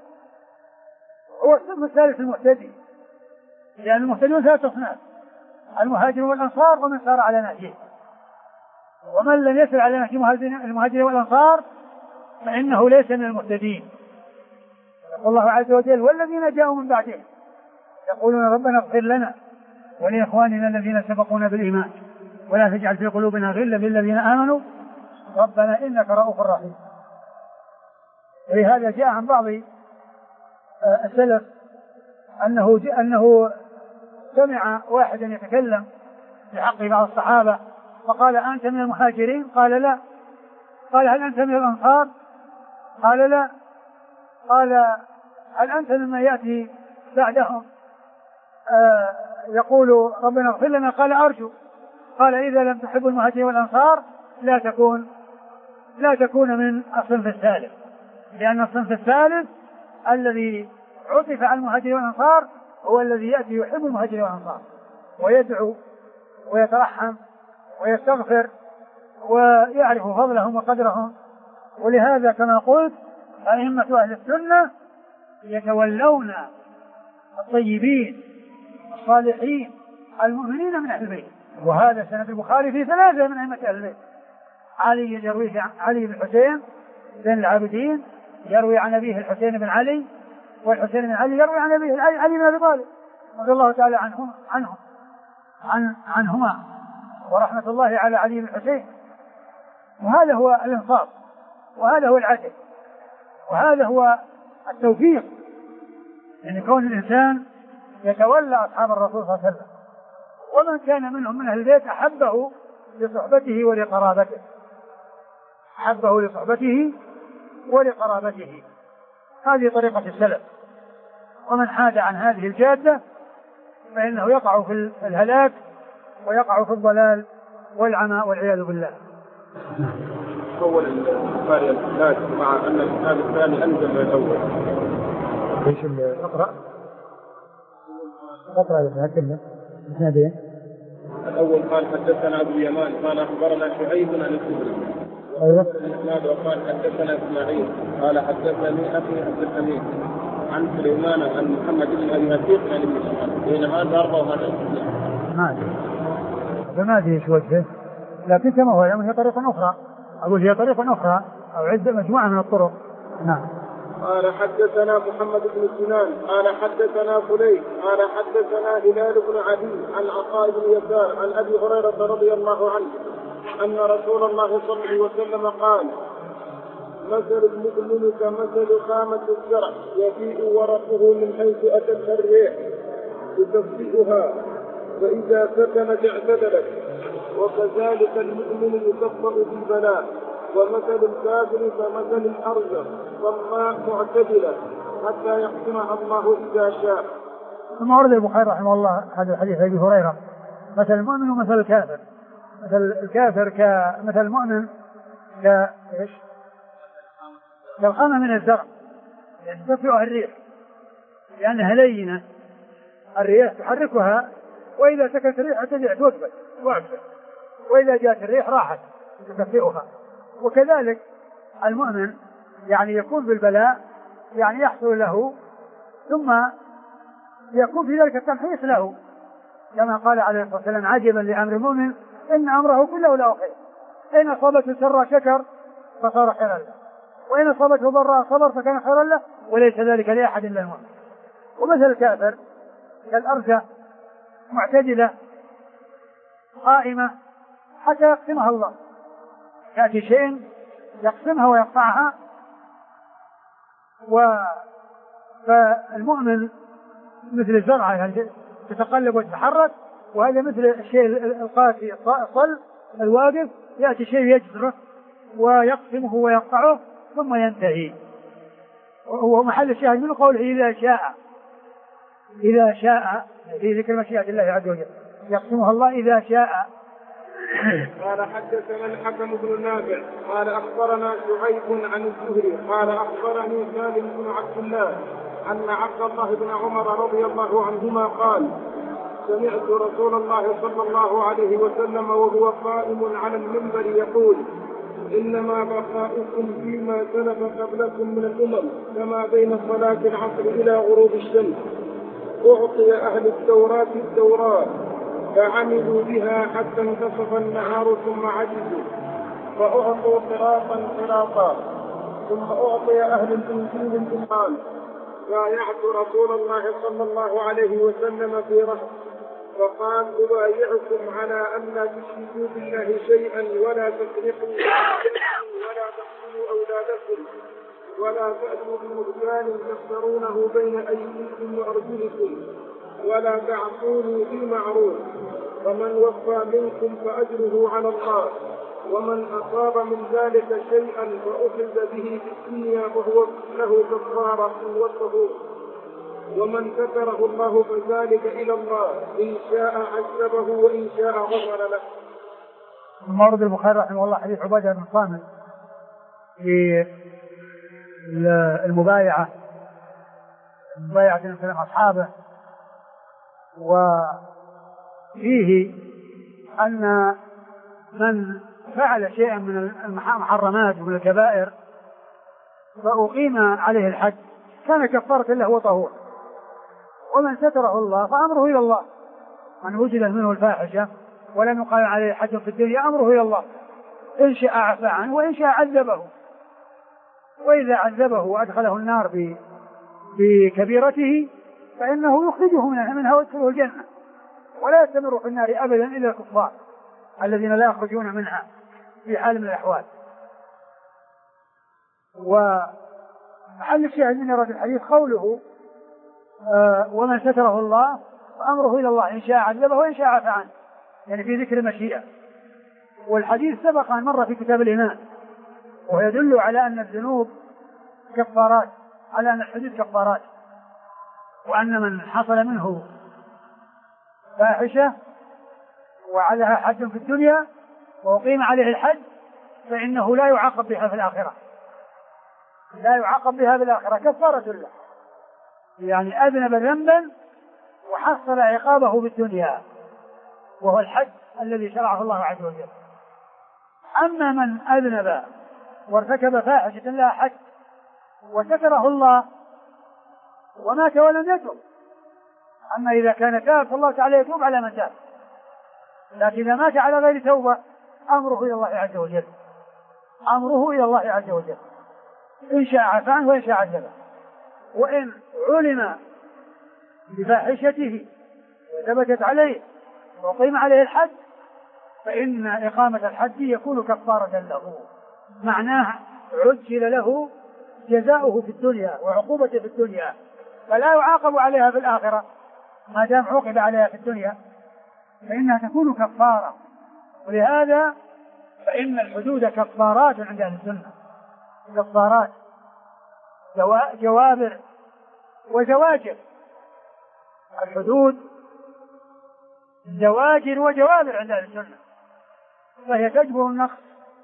هو الصنف الثالث المهتدي، لأن المهتدون ثلاثة أصناف: المهاجرون والأنصار ومن سار على نهجه. ومن لم يسر على نهج المهاجرين والأنصار فإنه ليس من المهتدين. يقول الله عز وجل والذين جاءوا من بعدهم يقولون ربنا اغفر لنا ولإخواننا الذين سبقونا بالإيمان ولا تجعل في قلوبنا غلا للذين آمنوا ربنا إنك رؤوف رحيم. ولهذا جاء عن بعض السلف أنه أنه سمع واحدا يتكلم في حق بعض الصحابة فقال أنت من المهاجرين؟ قال لا. قال هل أنت من الأنصار؟ قال لا. قال هل أنت مما يأتي بعدهم آه يقول ربنا اغفر لنا؟ قال أرجو. قال إذا لم تحبوا المهاجرين والأنصار لا تكون لا تكون من الصنف الثالث، لأن الصنف الثالث الذي عطف على المهاجرين والأنصار هو الذي يأتي يحب المهاجرين والأنصار ويدعو ويترحم ويستغفر ويعرف فضلهم وقدرهم. ولهذا كما قلت أئمة أهل السنة يتولون الطيبين الصالحين المؤمنين من أهل البيت، وهذا سند البخاري في ثلاثة من أئمة أهل البيت. علي يروي عن علي بن الحسين بن العابدين يروي عن أبيه الحسين بن علي، والحسين بن علي يروي عن أبيه علي بن أبي طالب رضي الله تعالى عنهم عنهم عن عنهما ورحمة الله على علي بن الحسين. وهذا هو الإنصاف، وهذا هو العدل، وهذا هو التوفيق، أن يعني كون الإنسان يتولى أصحاب الرسول صلى الله عليه وسلم، ومن كان منهم من أهل البيت أحبه لصحبته ولقرابته أحبه لصحبته ولقرابته. هذه طريقة السلف، ومن حاد عن هذه الجادة فإنه يقع في الهلاك ويقع في الضلال والعمى والعياذ بالله. أول البخاري الإسناد مع أن الإسناد الثاني أنزل من الأول. ايش اقرأ؟ اقرأ الإسناد كله إسنادين. الأول قال حدثنا أبو اليمان قال أخبرنا شعيب عن الزهري. أيوة. الإسناد وقال حدثنا إسماعيل قال حدثني أخي عبد الحميد عن سليمان عن محمد بن أبي عتيق عن ابن شهاب بين هذا أربعة وهذا ما أدري فما أدري إيش وجهه، لكن كما هو يعني هي طريقة أخرى، أقول هي طريقة أخرى أو عدة مجموعة من الطرق. نعم. قال حدثنا محمد بن سنان قال حدثنا فليح قال حدثنا هلال بن عدي عن عطاء بن يسار عن أبي هريرة رضي الله عنه أن رسول الله صلى الله عليه وسلم قال مثل المؤمن كمثل خامة الزرع يفيء ورقه من حيث أتت الريح تكفئها فإذا سكنت اعتدلت، وكذلك المؤمن يكفأ بالبلاء، ومثل الكافر كمثل الأرض صماء معتدلة حتى يحكمها الله إذا شاء. ثم ورد البخاري رحمه الله هذا الحديث أبي هريرة مثل المؤمن ومثل الكافر. مثل الكافر كمثل المؤمن كإيش؟ كالخامة من الزرع تدفئها الريح لأنها لينة، الريح تحركها وإذا سكت الريح ترجع توقفت وعبت، وإذا جاءت الريح راحت تدفئها. وكذلك المؤمن يعني يكون بالبلاء يعني يحصل له ثم يكون في ذلك التمحيص له، كما قال عليه الصلاة والسلام عجبا لأمر المؤمن إن أمره كله له خير، إن أصابته سر شكر فصار خيرا له، وإن أصابته ضراء صبر فكان خيرا له، وليس ذلك لأحد إلا المؤمن. ومثل الكافر كالأرجة معتدلة قائمة حتى يقسمها الله، يأتي شيء يقسمها ويقطعها. فالمؤمن مثل الزرعة يعني تتقلب وتتحرك، وهذا مثل الشيء القاسي الصلب الواقف، يأتي شيء يجزره ويقسمه ويقطعه ثم ينتهي. وهو محل الشاهد من قوله إذا شاء، إذا شاء في ذكر مشيئة الله عز وجل يقسمها الله إذا شاء. قال حدثنا الحكم بن نافع قال أخبرنا شعيب عن الزهري قال أخبرني سالم بن عبد الله أن عبد الله بن عمر رضي الله عنهما قال سمعت رسول الله صلى الله عليه وسلم وهو قائم على المنبر يقول إنما بقاؤكم فيما سلف قبلكم من الأمم كما بين صلاة العصر إلى غروب الشمس. أعطي أهل التوراة التوراة فعملوا بها حتى انتصف النهار ثم عجزوا فأعطوا قراطا قراطا، ثم أعطي أهل الإنجيل الإيمان بايعت رسول الله صلى الله عليه وسلم في رهط فقال أبايعكم على أن لا تشركوا بالله شيئا ولا تسرقوا ولا تقتلوا أولادكم ولا تأتوا بمهجان تفترونه بين أيديكم وأرجلكم ولا تعصوني في معروف، فمن وفى منكم فأجره على الله، ومن أصاب من ذلك شيئا فأخذ به في الدنيا فهو له كفارة وطهور، ومن ستره الله فذلك إلى الله، إن شاء عذبه وإن شاء غفر له. مورد البخاري رحمه الله حديث عبادة بن صامت في المبايعة مبايعة من أصحابه، وفيه أن من فعل شيئا من المحرمات ومن الكبائر فأقيم عليه الحد كان كفارة له وطهور، ومن ستره الله فأمره إلى الله. من وجد منه الفاحشة ولم يقام عليه حد في الدنيا أمره إلى الله، إن شاء عفى عنه وإن شاء عذبه، وإذا عذبه وأدخله النار بكبيرته فإنه يخرجه منها ويدخله الجنة، ولا يستمر في النار أبدا إلا الكفار الذين لا يخرجون منها في حال من الأحوال. ومحل الشاهد من رد الحديث قوله آه ومن ستره الله فأمره إلى الله، إن شاء عذبه وإن شاء عفى عنه، يعني في ذكر المشيئة. والحديث سبق أن مر في كتاب الإيمان، ويدل على أن الذنوب كفارات، على أن الحدود كفارات، وأن من حصل منه فاحشة وعليها حد في الدنيا وأقيم عليه الحد فإنه لا يعاقب بها في الآخرة، لا يعاقب بها في الآخرة، كفارة له، يعني أذنب ذنبا وحصل عقابه بالدنيا وهو الحد الذي شرعه الله عز وجل. أما من أذنب وارتكب فاحشة لها حد وستره الله ومات ولم يتوب، أما إذا كان تاب فالله تعالى يتوب على من تاب، لكن إذا مات على غير توبة أمره إلى الله عز وجل، أمره إلى الله عز وجل، إن شاء عفى عنه وإن شاء عذبه. وإن علم بفاحشته وثبتت عليه وقيم عليه الحد فإن إقامة الحد يكون كفارة له، معناه عجل له جزاؤه في الدنيا وعقوبته في الدنيا، فلا يعاقب عليها في الآخرة، ما دام عوقب عليها في الدنيا فإنها تكون كفارة. ولهذا فإن الحدود كفارات عند أهل السنة، كفارات جوابر وزواجر. الحدود زواجر وجوابر عند أهل السنة، فهي تجبر النقص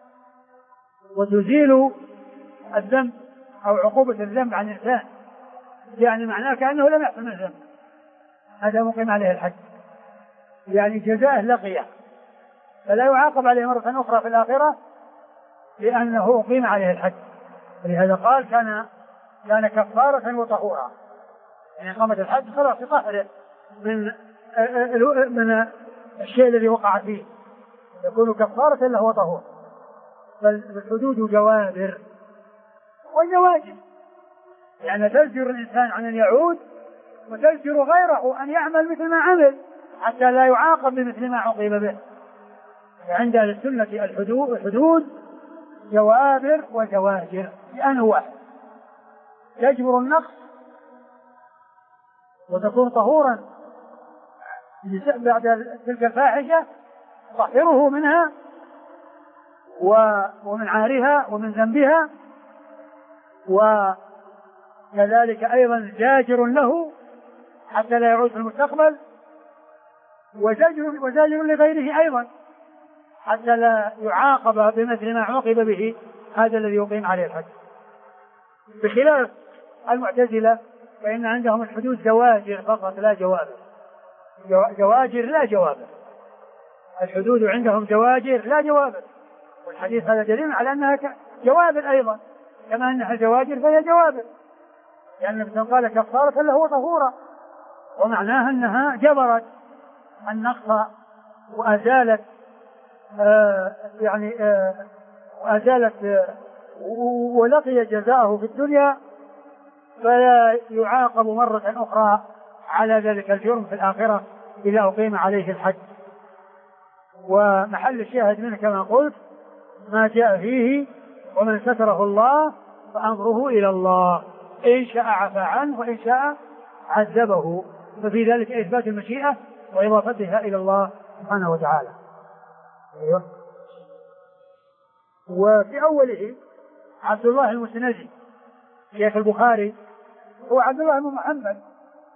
وتزيل الذنب أو عقوبة الذنب عن الإنسان، يعني معناه كأنه لم يحصل من الذنب، هذا مقيم عليه الحد، يعني جزاء لقيه فلا يعاقب عليه مرة أخرى في الآخرة لأنه أقيم عليه الحد. ولهذا قال كان كان كفارة وطهورا، يعني إقامة الحد خلاص يطهره من من الشيء الذي وقع فيه، يكون كفارة له وطهور. فالحدود جوابر وزواجر، يعني تزجر الإنسان عن أن يعود وتزجر غيره أن يعمل مثل ما عمل حتى لا يعاقب بمثل ما عوقب به. عند أهل السنة الحدود الحدود جوابر وزواجر بأنواع، تجبر النقص وتكون طهورا بعد تلك الفاحشة، طهره منها ومن عارها ومن ذنبها، وكذلك أيضا زاجر له حتى لا يعود في المستقبل، وزاجر, وزاجر لغيره أيضا حتى لا يعاقب بمثل ما عوقب به هذا الذي يقيم عليه الحد. بخلاف المعتزلة فإن عندهم الحدود زواجر فقط لا جوابر، جواجر لا جوابر، الحدود عندهم زواجر لا جوابر، والحديث هذا دليل على أنها جوابر أيضا، كما أنها زواجر فهي جوابر، لأن يعني قال كفارة له وطهورا، ومعناها أنها جبرت النقص وأزالت آه يعني آه وأزالت آه ولقي جزاءه في الدنيا فلا يعاقب مرة أخرى على ذلك الجرم في الآخرة إذا أقيم عليه الحد. ومحل الشاهد منه كما قلت ما جاء فيه ومن ستره الله فأمره إلى الله، إن شاء عفى عنه وإن شاء عذبه، ففي ذلك إثبات المشيئة وإضافتها إلى الله سبحانه وتعالى. أيوه. وفي أوله عبد الله المسندي شيخ البخاري هو عبد الله بن محمد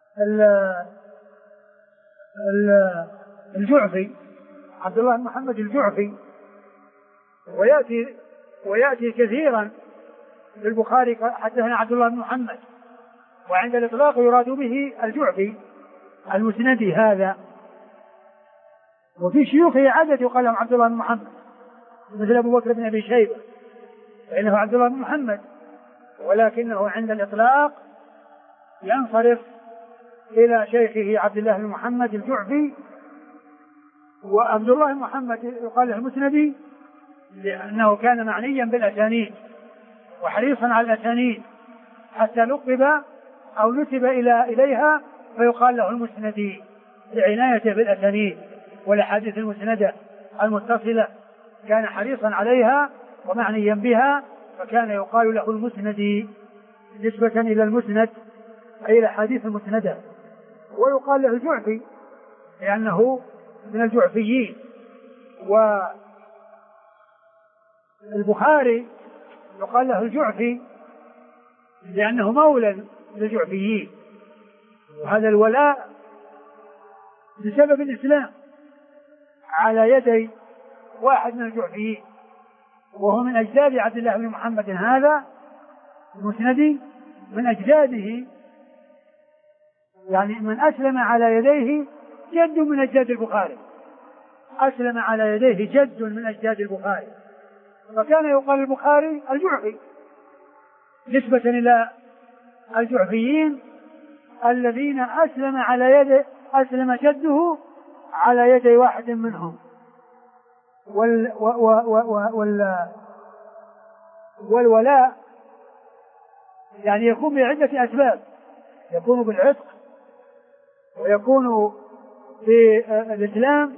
الجعفي عبد الله بن محمد الجعفي، ويأتي ويأتي كثيرا في البخاري حدثنا عبد الله بن محمد، وعند الإطلاق يراد به الجعفي المسندي هذا. وفي شيوخه عدد يقال لهم عبد الله بن محمد مثل أبو بكر بن أبي شيبة فإنه عبد الله بن محمد، ولكنه عند الإطلاق ينصرف إلى شيخه عبد الله بن محمد الجعفي. وعبد الله بن محمد يقال له المسندي لأنه كان معنيا بالأسانيد وحريصا على الأسانيد حتى لقب أو نسب إلى إليها فيقال له المسندي لعنايته بالأسانيد والأحاديث المسندة المتصلة، كان حريصا عليها ومعنيا بها فكان يقال له المسندي نسبة إلى المسند أي الأحاديث المسندة. ويقال له الجعفي لأنه من الجعفيين. والبخاري يقال له الجعفي لأنه مولى للجعفيين، وهذا الولاء بسبب الإسلام على يدي واحد من الجعفيين وهو من أجداد عبد الله بن محمد هذا المسندي، من أجداده يعني من أسلم على يديه جد من أجداد البخاري، أسلم على يديه جد من أجداد البخاري، فكان يقال البخاري الجعفي نسبة إلى الجعفيين الذين أسلم على يد أسلم جده على يدي واحد منهم. وال وال والولاء يعني يكون بعدة أسباب، يكون بالعتق ويكون بالإسلام،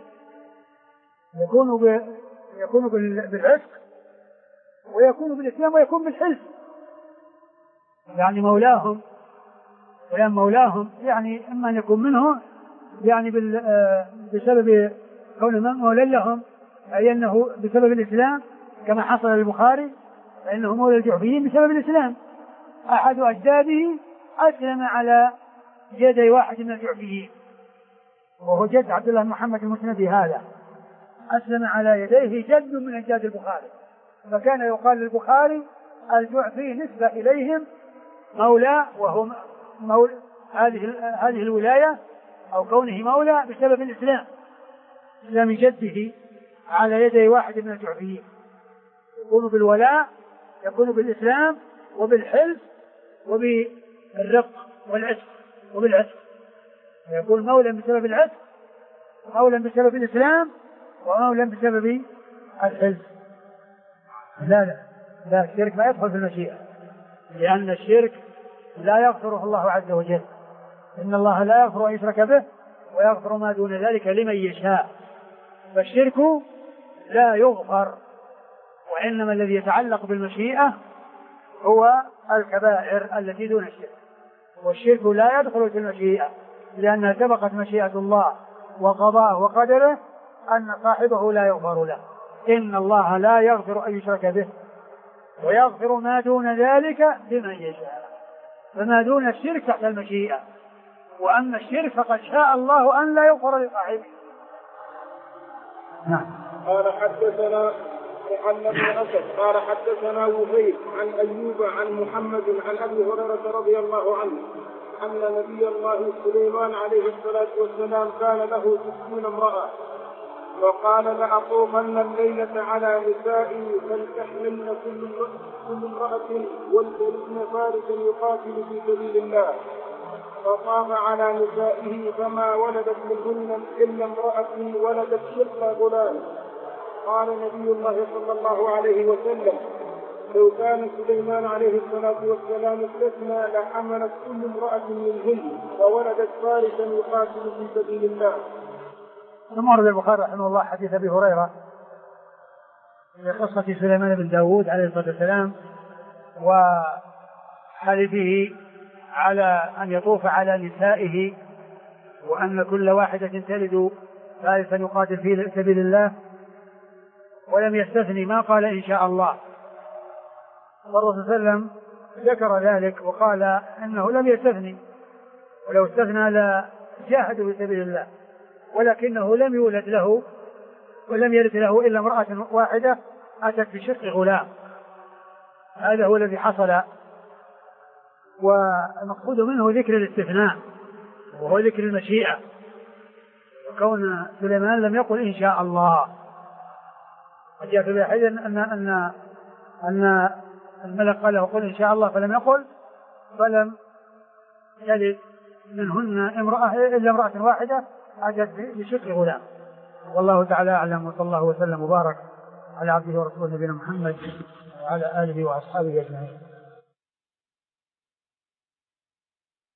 يكون ب... يكون بالعتق ويكون بالإسلام ويكون بالحلف، يعني مولاهم ويان مولاهم يعني إما أن يكون منه يعني بال... بسبب كونه مولى لهم أي أنه بسبب الإسلام كما حصل للبخاري فإنه مولى الجعفيين بسبب الإسلام، أحد أجداده أسلم على يدي واحد من الجعفيين وهو جد عبد الله بن محمد المسندي هذا، أسلم على يديه جد من أجداد البخاري، فكان يقال للبخاري الجعفي نسبة إليهم مولى، وهو مولى هذه هذه الولاية أو كونه مولى بسبب الإسلام، إسلام جده على يدي واحد من الجعفيين، يكون بالولاء يكون بالإسلام وبالحلف وبالرق والعتق وبالعتق، يكون مولى بسبب العتق مولى بسبب الإسلام ومولى بسبب الحلف. لا لا لا الشرك ما يدخل في المشيئة، لأن الشرك لا يغفره الله عز وجل، إن الله لا يغفر أن يشرك به ويغفر ما دون ذلك لمن يشاء، فالشرك لا يغفر، وإنما الذي يتعلق بالمشيئة هو الكبائر التي دون الشرك، والشرك لا يدخل في المشيئة لأنها سبقت مشيئة الله وقضاءه وقدره أن صاحبه لا يغفر له، إن الله لا يغفر أن يشرك به ويغفر ما دون ذلك لمن يشاء، فما دون الشرك تحت المشيئة، وأما الشرك فقد شاء الله أن لا يغفر لصاحبه. نعم. قال حدثنا محمد بن أسد قال حدثنا وهيب عن أيوب عن محمد عن أبي هريرة رضي الله عنه أن نبي الله سليمان عليه الصلاة والسلام كان له ستون امرأة، وقال لأطوفن الليلة على نسائي فلتحملن كل امرأة ولتلدن فارسا يقاتل في سبيل الله، فطاف على نسائه فما ولدت منهن إلا امرأة ولدت شق غلام. قال نبي الله صلى الله عليه وسلم لو كان سليمان عليه الصلاة والسلام استثنى لحملت كل امرأة منهن وولدت فارسا يقاتل في سبيل الله. ثم ورد البخاري رحمه الله حديث أبي هريرة في قصة سليمان بن داود عليه الصلاة والسلام وحلفه على أن يطوف على نسائه وأن كل واحدة تلد فارسا يقاتل في سبيل الله، ولم يستثني ما قال إن شاء الله، والرسول صلى الله عليه وسلم ذكر ذلك وقال إنه لم يستثني ولو استغنى لجاهدوا في سبيل الله، ولكنه لم يولد له ولم يرث له إلا امرأة واحدة أتت بشق غلام. هذا هو الذي حصل، والمقصود منه ذكر الاستثناء وهو ذكر المشيئة، وكون سليمان لم يقل إن شاء الله. جاء في الحديث أن أن أن الملك قال له قل إن شاء الله فلم يقل، فلم يلد منهن امرأة إلا امرأة واحدة أتت بشق غلام. والله تعالى أعلم، وصلى الله وسلم وبارك على عبده ورسوله نبينا محمد وعلى آله وأصحابه أجمعين.